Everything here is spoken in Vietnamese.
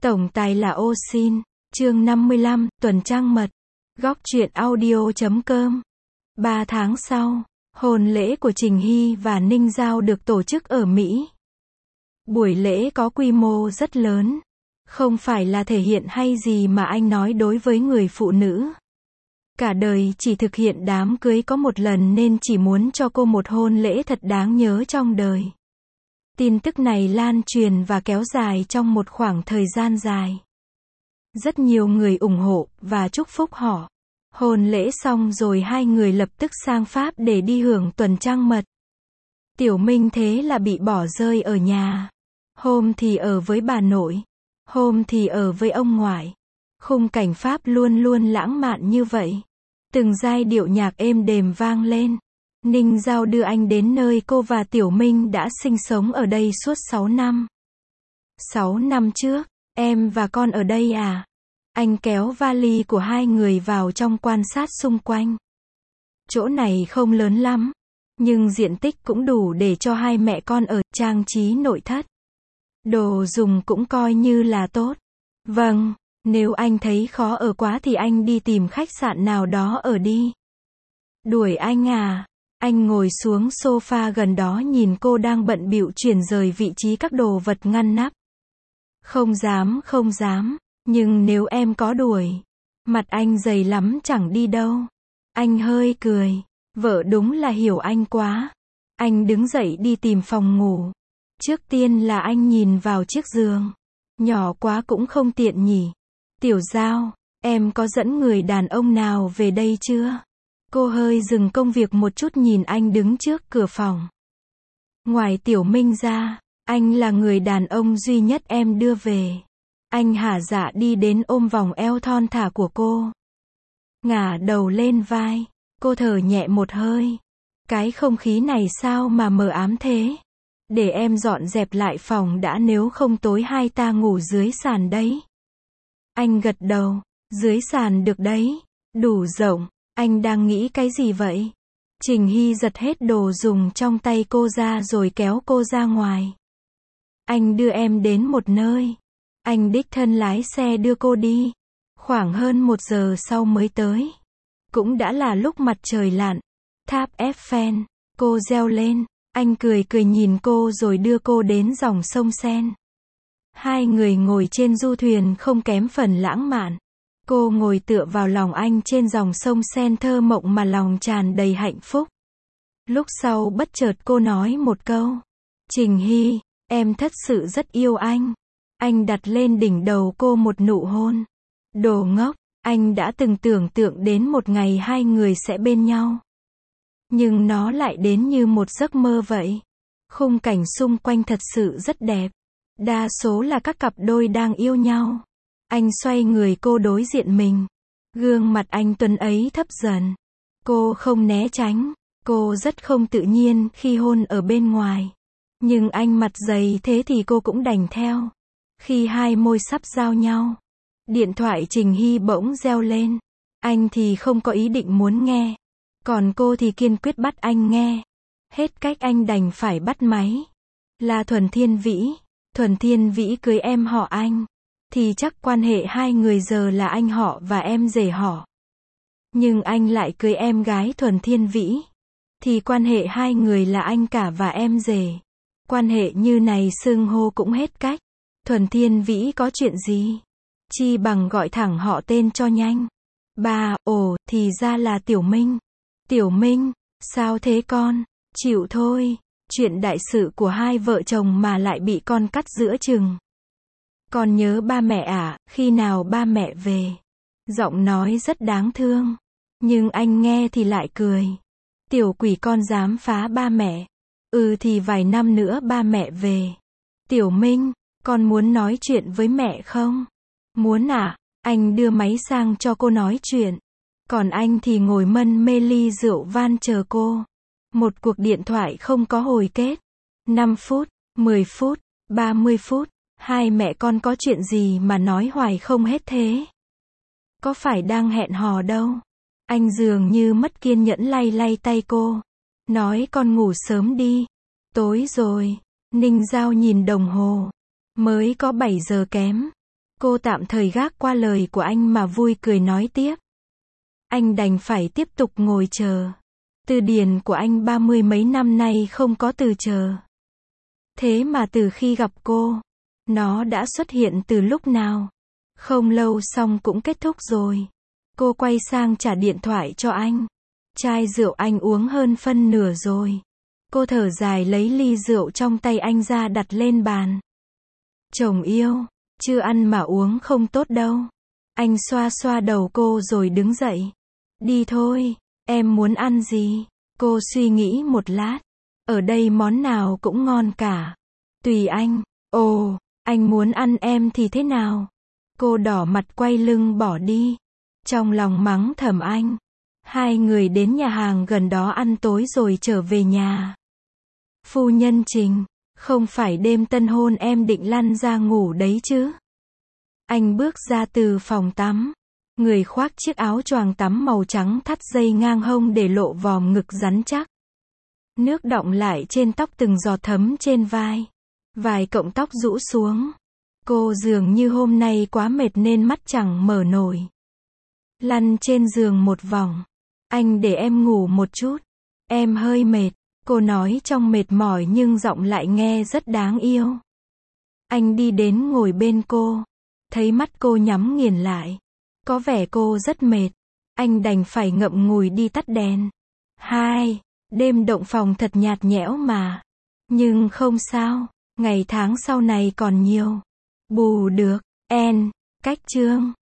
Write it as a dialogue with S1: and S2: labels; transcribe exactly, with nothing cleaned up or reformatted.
S1: Tổng tài là ô xin. Chương năm mươi lăm, tuần trăng mật. Góc truyện audio chấm com. Ba tháng sau, hôn lễ của Trình Hy và Ninh Giao được tổ chức ở Mỹ. Buổi lễ có quy mô rất lớn. Không phải là thể hiện hay gì mà anh nói đối với người phụ nữ. Cả đời chỉ thực hiện đám cưới có một lần nên chỉ muốn cho cô một hôn lễ thật đáng nhớ trong đời. Tin tức này lan truyền và kéo dài trong một khoảng thời gian dài. Rất nhiều người ủng hộ và chúc phúc họ. Hôn lễ xong rồi hai người lập tức sang Pháp để đi hưởng tuần trăng mật. Tiểu Minh thế là bị bỏ rơi ở nhà. Hôm thì ở với bà nội, hôm thì ở với ông ngoại. Khung cảnh Pháp luôn luôn lãng mạn như vậy. Từng giai điệu nhạc êm đềm vang lên. Ninh Giao đưa anh đến nơi cô và Tiểu Minh đã sinh sống ở đây suốt sáu năm. sáu năm trước, em và con ở đây à? Anh kéo vali của hai người vào trong quan sát xung quanh. Chỗ này không lớn lắm, nhưng diện tích cũng đủ để cho hai mẹ con ở, trang trí nội thất. Đồ dùng cũng coi như là tốt. Vâng, nếu anh thấy khó ở quá thì anh đi tìm khách sạn nào đó ở đi. Đuổi anh à? Anh ngồi xuống sofa gần đó nhìn cô đang bận bịu chuyển rời vị trí các đồ vật ngăn nắp. Không dám, không dám, nhưng nếu em có đuổi. Mặt anh dày lắm chẳng đi đâu. Anh hơi cười. Vợ đúng là hiểu anh quá. Anh đứng dậy đi tìm phòng ngủ. Trước tiên là anh nhìn vào chiếc giường. Nhỏ quá cũng không tiện nhỉ. Tiểu Giao, em có dẫn người đàn ông nào về đây chưa? Cô hơi dừng công việc một chút nhìn anh đứng trước cửa phòng. Ngoài Tiểu Minh ra, anh là người đàn ông duy nhất em đưa về. Anh hả dạ đi đến ôm vòng eo thon thả của cô. Ngả đầu lên vai, cô thở nhẹ một hơi. Cái không khí này sao mà mờ ám thế? Để em dọn dẹp lại phòng đã, nếu không tối hai ta ngủ dưới sàn đấy. Anh gật đầu, dưới sàn được đấy, đủ rộng. Anh đang nghĩ cái gì vậy? Trình Hy giật hết đồ dùng trong tay cô ra rồi kéo cô ra ngoài. Anh đưa em đến một nơi. Anh đích thân lái xe đưa cô đi. Khoảng hơn một giờ sau mới tới. Cũng đã là lúc mặt trời lặn. Tháp Eiffel, cô reo lên. Anh cười cười nhìn cô rồi đưa cô đến dòng sông Sen. Hai người ngồi trên du thuyền không kém phần lãng mạn. Cô ngồi tựa vào lòng anh trên dòng sông Sen thơ mộng mà lòng tràn đầy hạnh phúc. Lúc sau bất chợt cô nói một câu. Trình Hy, em thật sự rất yêu anh. Anh đặt lên đỉnh đầu cô một nụ hôn. Đồ ngốc, anh đã từng tưởng tượng đến một ngày hai người sẽ bên nhau. Nhưng nó lại đến như một giấc mơ vậy. Khung cảnh xung quanh thật sự rất đẹp. Đa số là các cặp đôi đang yêu nhau. Anh xoay người cô đối diện mình. Gương mặt anh tuấn ấy thấp dần. Cô không né tránh. Cô rất không tự nhiên khi hôn ở bên ngoài. Nhưng anh mặt dày thế thì cô cũng đành theo. Khi hai môi sắp giao nhau, điện thoại Trình Hy bỗng reo lên. Anh thì không có ý định muốn nghe. Còn cô thì kiên quyết bắt anh nghe. Hết cách anh đành phải bắt máy. Là Thuần Thiên Vĩ. Thuần Thiên Vĩ cưới em họ Anh. Thì chắc quan hệ hai người giờ là anh họ và em rể họ. Nhưng anh lại cưới em gái Thuần Thiên Vĩ. Thì quan hệ hai người là anh cả và em rể. Quan hệ như này xưng hô cũng hết cách. Thuần Thiên Vĩ có chuyện gì? Chi bằng gọi thẳng họ tên cho nhanh. Ba, ồ, thì ra là Tiểu Minh. Tiểu Minh, sao thế con? Chịu thôi, chuyện đại sự của hai vợ chồng mà lại bị con cắt giữa chừng. Con nhớ ba mẹ à, khi nào ba mẹ về? Giọng nói rất đáng thương. Nhưng anh nghe thì lại cười. Tiểu quỷ con dám phá ba mẹ. Ừ thì vài năm nữa ba mẹ về. Tiểu Minh, con muốn nói chuyện với mẹ không? Muốn à? Anh đưa máy sang cho cô nói chuyện. Còn anh thì ngồi mân mê ly rượu van chờ cô. Một cuộc điện thoại không có hồi kết. năm phút, mười phút, ba mươi phút. Hai mẹ con có chuyện gì mà nói hoài không hết thế? Có phải đang hẹn hò đâu? Anh dường như mất kiên nhẫn lay lay tay cô. Nói con ngủ sớm đi. Tối rồi. Ninh Giao nhìn đồng hồ. Mới có bảy giờ kém. Cô tạm thời gác qua lời của anh mà vui cười nói tiếp. Anh đành phải tiếp tục ngồi chờ. Từ điển của anh ba mươi mấy năm nay không có từ chờ. Thế mà từ khi gặp cô, nó đã xuất hiện từ lúc nào? Không lâu xong cũng kết thúc rồi. Cô quay sang trả điện thoại cho anh. Chai rượu anh uống hơn phân nửa rồi. Cô thở dài lấy ly rượu trong tay anh ra đặt lên bàn. Chồng yêu, chưa ăn mà uống không tốt đâu. Anh xoa xoa đầu cô rồi đứng dậy. Đi thôi, em muốn ăn gì? Cô suy nghĩ một lát. Ở đây món nào cũng ngon cả. Tùy anh. Ồ, anh muốn ăn em thì thế nào? Cô đỏ mặt quay lưng bỏ đi. Trong lòng mắng thầm anh. Hai người đến nhà hàng gần đó ăn tối rồi trở về nhà. Phu nhân Trình, không phải đêm tân hôn em định lăn ra ngủ đấy chứ? Anh bước ra từ phòng tắm. Người khoác chiếc áo choàng tắm màu trắng thắt dây ngang hông để lộ vòm ngực rắn chắc. Nước đọng lại trên tóc từng giọt thấm trên vai. Vài cọng tóc rũ xuống. Cô dường như hôm nay quá mệt nên mắt chẳng mở nổi. Lăn trên giường một vòng. Anh để em ngủ một chút. Em hơi mệt. Cô nói trong mệt mỏi nhưng giọng lại nghe rất đáng yêu. Anh đi đến ngồi bên cô. Thấy mắt cô nhắm nghiền lại. Có vẻ cô rất mệt. Anh đành phải ngậm ngùi đi tắt đèn. Hai, đêm động phòng thật nhạt nhẽo mà. Nhưng không sao, ngày tháng sau này còn nhiều. Bù được, en, cách chương.